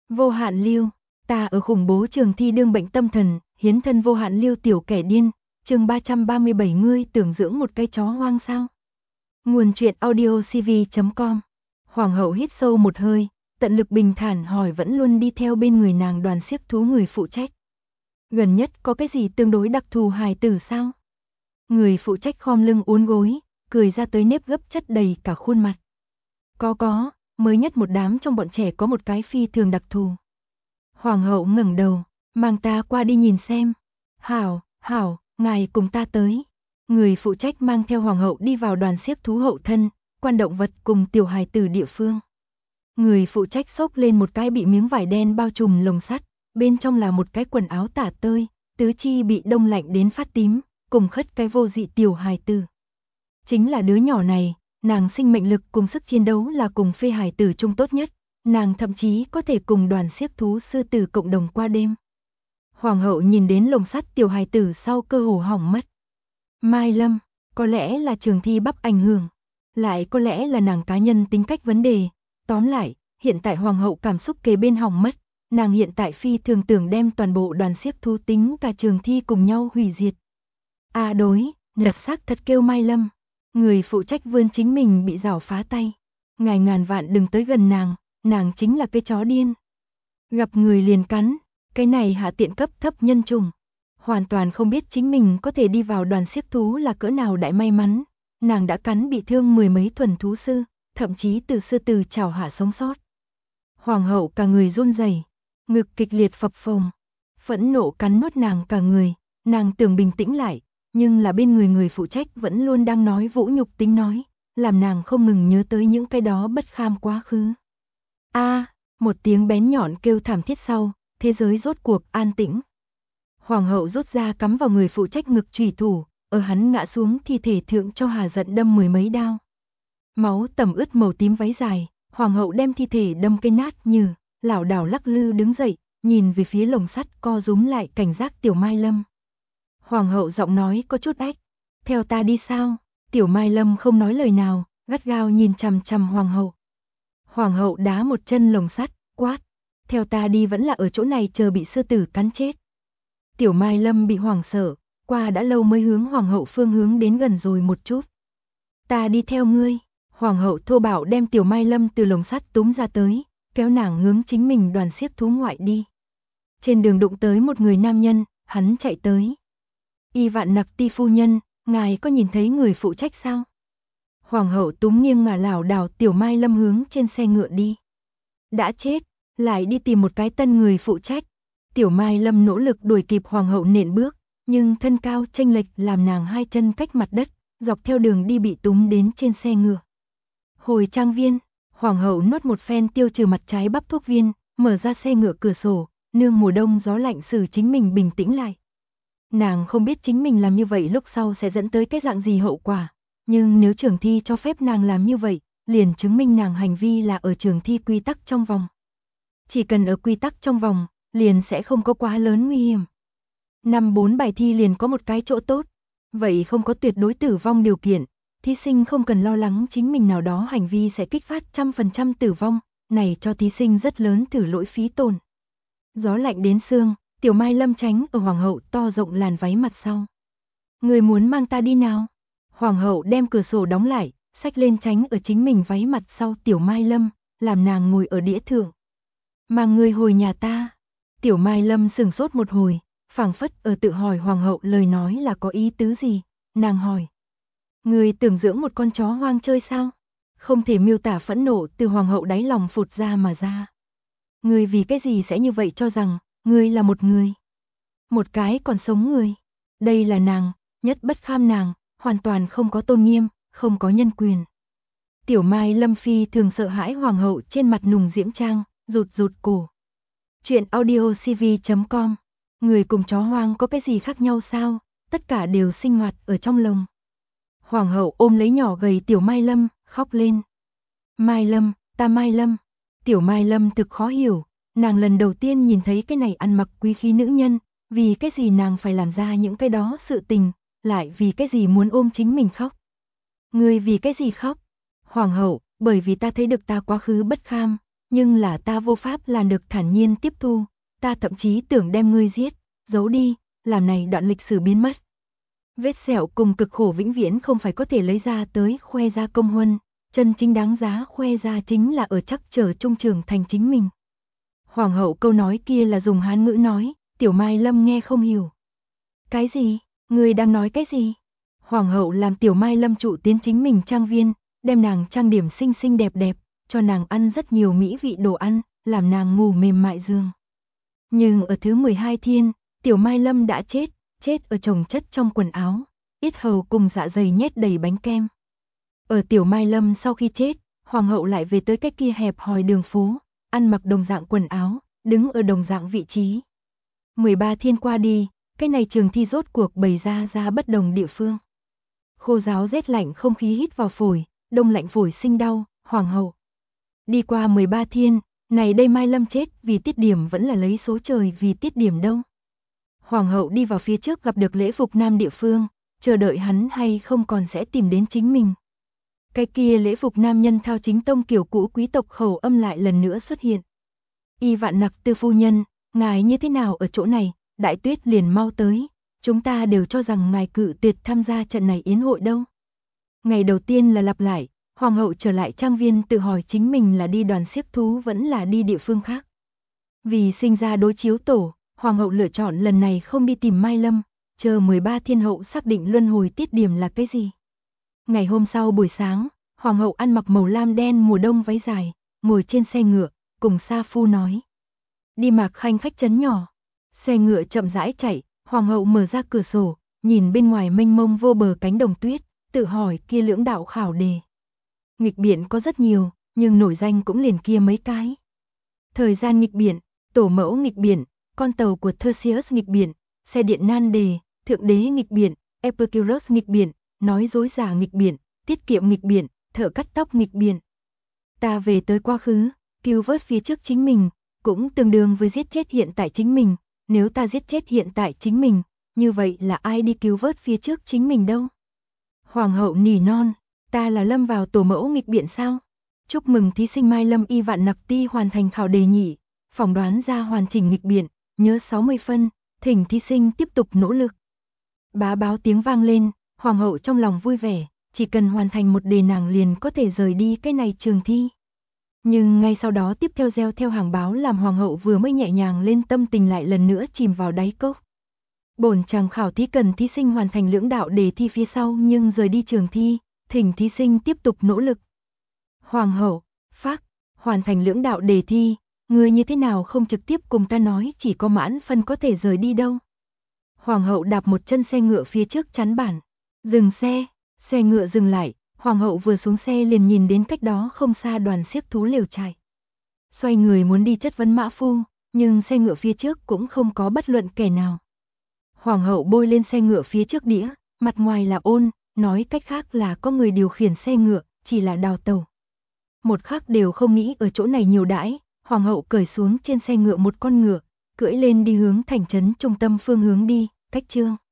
Vô hạn lưu, ta ở khủng bố trường thi đương bệnh tâm thần, hiến thân vô hạn lưu tiểu kẻ điên, chương 337 ngươi tưởng dưỡng một cái chó hoang sao? Nguồn truyện audio cv.com. Hoàng hậu hít sâu một hơi, tận lực bình thản hỏi vẫn luôn đi theo bên người nàng đoàn xiếc thú người phụ trách. Gần nhất có cái gì tương đối đặc thù hài tử sao? Người phụ trách khom lưng uốn gối, cười ra tới nếp gấp chất đầy cả khuôn mặt. Có, mới nhất một đám trong bọn trẻ có một cái phi thường đặc thù. Hoàng hậu ngẩng đầu, mang ta qua đi nhìn xem. Hảo, ngài cùng ta tới. Người phụ trách mang theo hoàng hậu đi vào đoàn xiếc thú hậu thân, quan động vật cùng tiểu hài tử địa phương. Người phụ trách xốc lên một cái bị miếng vải đen bao trùm lồng sắt, bên trong là một cái quần áo tả tơi, tứ chi bị đông lạnh đến phát tím, cùng khất cái vô dị tiểu hài tử. Chính là đứa nhỏ này, nàng sinh mệnh lực cùng sức chiến đấu là cùng phê hài tử chung tốt nhất, nàng thậm chí có thể cùng đoàn xiếc thú sư tử cộng đồng qua đêm. Hoàng hậu nhìn đến lồng sắt tiểu hài tử sau cơ hồ hỏng mất. Mai Lâm, có lẽ là trường thi bắp ảnh hưởng, lại có lẽ là nàng cá nhân tính cách vấn đề. Tóm lại, hiện tại hoàng hậu cảm xúc kế bên hỏng mất, nàng hiện tại phi thường tưởng đem toàn bộ đoàn xiếc thú tính cả trường thi cùng nhau hủy diệt. Đối, lật xác thật kêu Mai Lâm. Người phụ trách vươn chính mình bị rảo phá tay. Ngài ngàn vạn đừng tới gần nàng chính là cái chó điên. Gặp người liền cắn, cái này hạ tiện cấp thấp nhân chủng. Hoàn toàn không biết chính mình có thể đi vào đoàn xiếc thú là cỡ nào đại may mắn. Nàng đã cắn bị thương mười mấy thuần thú sư, thậm chí từ sư tử chảo hạ sống sót. Hoàng hậu cả người run rẩy, ngực kịch liệt phập phồng, phẫn nộ cắn nuốt nàng cả người, nàng tưởng bình tĩnh lại, nhưng là bên người phụ trách vẫn luôn đang nói vũ nhục tính nói, làm nàng không ngừng nhớ tới những cái đó bất kham quá khứ. Một tiếng bén nhọn kêu thảm thiết sau, thế giới rốt cuộc an tĩnh. Hoàng hậu rút ra cắm vào người phụ trách ngực chủy thủ, ở hắn ngã xuống thi thể thượng cho hà giận đâm mười mấy đao. Máu tẩm ướt màu tím váy dài, hoàng hậu đem thi thể đâm cây nát như, lảo đảo lắc lư đứng dậy, nhìn về phía lồng sắt co rúm lại cảnh giác tiểu Mai Lâm. Hoàng hậu giọng nói có chút ách, theo ta đi sao? Tiểu Mai Lâm không nói lời nào, gắt gao nhìn chằm chằm hoàng hậu. Hoàng hậu đá một chân lồng sắt, quát, theo ta đi vẫn là ở chỗ này chờ bị sư tử cắn chết. Tiểu Mai Lâm bị hoảng sợ, qua đã lâu mới hướng hoàng hậu phương hướng đến gần rồi một chút. Ta đi theo ngươi. Hoàng hậu thô bạo đem tiểu Mai Lâm từ lồng sắt túm ra tới, kéo nàng hướng chính mình đoàn xiếc thú ngoại đi. Trên đường đụng tới một người nam nhân, hắn chạy tới. Y Vạn Nặc Ti phu nhân, ngài có nhìn thấy người phụ trách sao? Hoàng hậu túm nghiêng ngả lảo đảo tiểu Mai Lâm hướng trên xe ngựa đi. Đã chết, lại đi tìm một cái tân người phụ trách. Tiểu Mai Lâm nỗ lực đuổi kịp hoàng hậu nện bước, nhưng thân cao chênh lệch làm nàng hai chân cách mặt đất, dọc theo đường đi bị túm đến trên xe ngựa. Hồi trang viên, hoàng hậu nuốt một phen tiêu trừ mặt trái bắp thuốc viên, mở ra xe ngựa cửa sổ, nương mùa đông gió lạnh xử chính mình bình tĩnh lại. Nàng không biết chính mình làm như vậy lúc sau sẽ dẫn tới cái dạng gì hậu quả, nhưng nếu trường thi cho phép nàng làm như vậy, liền chứng minh nàng hành vi là ở trường thi quy tắc trong vòng. Chỉ cần ở quy tắc trong vòng, liền sẽ không có quá lớn nguy hiểm. Năm 4 bài thi liền có một cái chỗ tốt, vậy không có tuyệt đối tử vong điều kiện. Thí sinh không cần lo lắng chính mình nào đó hành vi sẽ kích phát 100% tử vong, này cho thí sinh rất lớn thử lỗi phí tổn. Gió lạnh đến xương, tiểu Mai Lâm tránh ở hoàng hậu to rộng làn váy mặt sau. Người muốn mang ta đi nào? Hoàng hậu đem cửa sổ đóng lại, xách lên tránh ở chính mình váy mặt sau tiểu Mai Lâm, làm nàng ngồi ở đĩa thượng. Mang người hồi nhà ta. Tiểu Mai Lâm sửng sốt một hồi, phảng phất ở tự hỏi hoàng hậu lời nói là có ý tứ gì, nàng hỏi. Người tưởng dưỡng một con chó hoang chơi sao? Không thể miêu tả phẫn nộ từ hoàng hậu đáy lòng phụt ra mà ra. Người vì cái gì sẽ như vậy cho rằng, người là một người. Một cái còn sống người. Đây là nàng, nhất bất kham nàng, hoàn toàn không có tôn nghiêm, không có nhân quyền. Tiểu Mai Lâm phi thường sợ hãi hoàng hậu trên mặt nùng diễm trang, rụt cổ. Chuyện audio cv.com. Người cùng chó hoang có cái gì khác nhau sao? Tất cả đều sinh hoạt ở trong lồng. Hoàng hậu ôm lấy nhỏ gầy tiểu Mai Lâm, khóc lên. Mai Lâm, ta Mai Lâm. Tiểu Mai Lâm thực khó hiểu, nàng lần đầu tiên nhìn thấy cái này ăn mặc quý khí nữ nhân, vì cái gì nàng phải làm ra những cái đó sự tình, lại vì cái gì muốn ôm chính mình khóc. Ngươi vì cái gì khóc? Hoàng hậu, bởi vì ta thấy được ta quá khứ bất kham, nhưng là ta vô pháp làm được thản nhiên tiếp thu, ta thậm chí tưởng đem ngươi giết, giấu đi, làm này đoạn lịch sử biến mất. Vết sẹo cùng cực khổ vĩnh viễn không phải có thể lấy ra tới khoe ra công huân, chân chính đáng giá khoe ra chính là ở chắc trở trung trưởng thành chính mình. Hoàng hậu câu nói kia là dùng Hán ngữ nói, Tiểu Mai Lâm nghe không hiểu. Cái gì? Người đang nói cái gì? Hoàng hậu làm Tiểu Mai Lâm trụ tiến chính mình trang viên, đem nàng trang điểm xinh xinh đẹp đẹp, cho nàng ăn rất nhiều mỹ vị đồ ăn, làm nàng ngủ mềm mại giường. Nhưng ở thứ 12 thiên, Tiểu Mai Lâm đã chết ở chồng chất trong quần áo, yết hầu cùng dạ dày nhét đầy bánh kem. Ở Tiểu Mai Lâm sau khi chết, Hoàng hậu lại về tới cái kia hẹp hòi đường phố, ăn mặc đồng dạng quần áo, đứng ở đồng dạng vị trí. 13 thiên qua đi, cái này trường thi rốt cuộc bày ra bất đồng địa phương. Khô ráo rét lạnh không khí hít vào phổi, đông lạnh phổi sinh đau, Hoàng hậu. Đi qua 13 thiên, này đây Mai Lâm chết vì tiết điểm vẫn là lấy số trời vì tiết điểm đâu. Hoàng hậu đi vào phía trước gặp được lễ phục nam địa phương, chờ đợi hắn hay không còn sẽ tìm đến chính mình. Cái kia lễ phục nam nhân thao chính tông kiểu cũ quý tộc khẩu âm lại lần nữa xuất hiện. Y Vạn Nặc Tư phu nhân, ngài như thế nào ở chỗ này, Đại Tuyết liền mau tới, chúng ta đều cho rằng ngài cự tuyệt tham gia trận này yến hội đâu. Ngày đầu tiên là lặp lại, Hoàng hậu trở lại trang viên tự hỏi chính mình là đi đoàn xiếc thú vẫn là đi địa phương khác. Vì sinh ra đối chiếu tổ, Hoàng hậu lựa chọn lần này không đi tìm Mai Lâm, chờ 13 thiên hậu xác định luân hồi tiết điểm là cái gì. Ngày hôm sau buổi sáng, Hoàng hậu ăn mặc màu lam đen mùa đông váy dài, ngồi trên xe ngựa, cùng Sa Phu nói. Đi Mạc Khanh khách trấn nhỏ. Xe ngựa chậm rãi chạy, Hoàng hậu mở ra cửa sổ, nhìn bên ngoài mênh mông vô bờ cánh đồng tuyết, tự hỏi kia lưỡng đạo khảo đề. Nghịch biện có rất nhiều, nhưng nổi danh cũng liền kia mấy cái. Thời gian nghịch biện, tổ mẫu nghịch biện, con tàu của Theseus nghịch biện, xe điện nan đề, thượng đế nghịch biện, Epicurus nghịch biện, nói dối giả nghịch biện, tiết kiệm nghịch biện, thợ cắt tóc nghịch biện. Ta về tới quá khứ, cứu vớt phía trước chính mình, cũng tương đương với giết chết hiện tại chính mình, nếu ta giết chết hiện tại chính mình, như vậy là ai đi cứu vớt phía trước chính mình đâu? Hoàng hậu nỉ non, ta là lâm vào tổ mẫu nghịch biện sao? Chúc mừng thí sinh Mai Lâm Y Vạn Nặc Ti hoàn thành khảo đề nhị, phỏng đoán ra hoàn chỉnh nghịch biện, nhớ 60 phân, thỉnh thí sinh tiếp tục nỗ lực. Bá báo tiếng vang lên, Hoàng hậu trong lòng vui vẻ, chỉ cần hoàn thành một đề nàng liền có thể rời đi cái này trường thi. Nhưng ngay sau đó tiếp theo gieo theo hàng báo làm Hoàng hậu vừa mới nhẹ nhàng lên tâm tình lại lần nữa chìm vào đáy cốc. Bổn chàng khảo thí cần thí sinh hoàn thành lưỡng đạo đề thi phía sau nhưng rời đi trường thi, thỉnh thí sinh tiếp tục nỗ lực. Hoàng hậu, phác, hoàn thành lưỡng đạo đề thi, người như thế nào không trực tiếp cùng ta nói chỉ có mãn phân có thể rời đi đâu. Hoàng hậu đạp một chân xe ngựa phía trước chắn bản, dừng xe ngựa dừng lại, Hoàng hậu vừa xuống xe liền nhìn đến cách đó không xa đoàn xiếc thú lều trại. Xoay người muốn đi chất vấn mã phu, nhưng xe ngựa phía trước cũng không có bất luận kẻ nào. Hoàng hậu bôi lên xe ngựa phía trước đĩa, mặt ngoài là ôn, nói cách khác là có người điều khiển xe ngựa, chỉ là đào tàu. Một khắc đều không nghĩ ở chỗ này nhiều đãi, Hoàng hậu cởi xuống trên xe ngựa một con ngựa, cưỡi lên đi hướng thành trấn trung tâm phương hướng đi, cách chương.